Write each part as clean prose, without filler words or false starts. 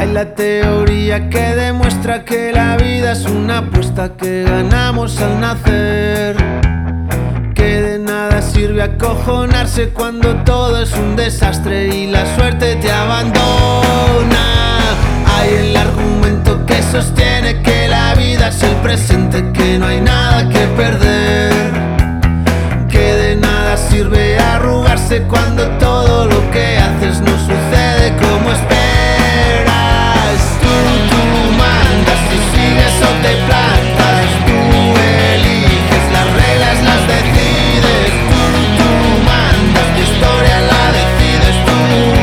la teoría que demuestra que la vida es una apuesta que ganamos al nacer, que de nada sirve acojonarse cuando todo es un desastre y la suerte te abandona. Hay el argumento que sostiene que la vida es el presente, que no hay nada que perder, que de nada sirve arrugarse cuando todo lo que haces no sucede como esperas. Tú mandas y sigues o te plantas, tú eliges, las reglas las decides, tú mandas, tu historia la decides tú.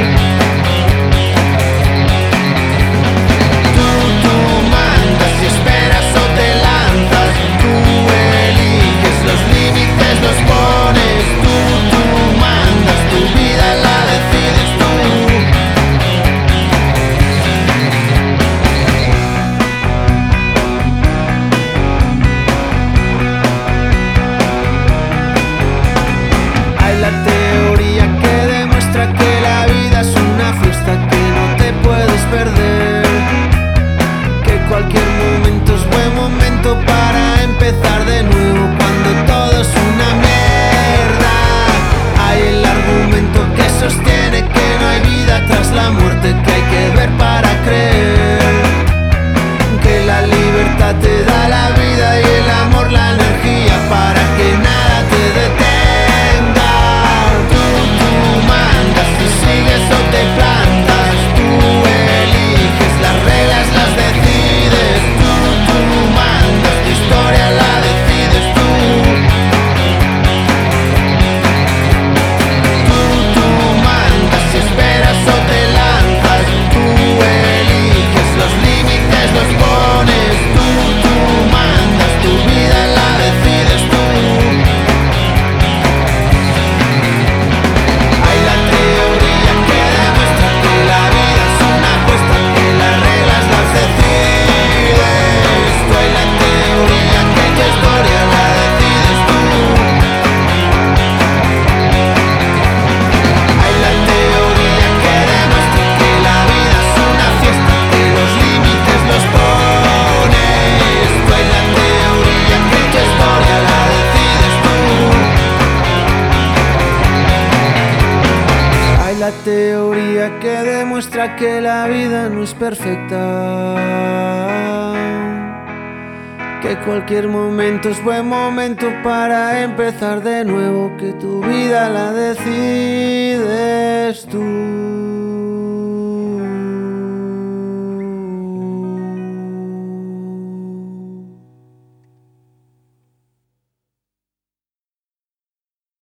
Tú mandas y esperas o te lanzas, tú eliges, los límites los pones, tú mandas, tu vida la decides tú. Hay la teoría que demuestra que la vida es una fiesta que no te puedes perder, que cualquier momento es buen momento para empezar de nuevo cuando todo es una mierda. Hay el argumento que sostiene que no hay vida tras la muerte, que hay que ver para creer, que la libertad te da la vida y el amor la energía para que nada te detenga. Tú mandas y sigues o te plantas, tú eliges, las reglas las decides, tú mandas, tu historia la decides tú. Tú mandas y esperas o te lanzas, tú eliges, los límites los pones, tú mandas, tu vida la decides tú. Hay la teoría que demuestra que la vida es una apuesta, que las reglas las decides tú. Hay la teoría que tu historia la decides tú. Hay la teoría que demuestra que la vida es una fiesta, que los límites los pones tú. Hay la teoría que tu historia la decides tú. Hay la teoría que demuestra que la vida no es perfecta, que cualquier momento es buen momento para empezar de nuevo, que tu vida la decides tú.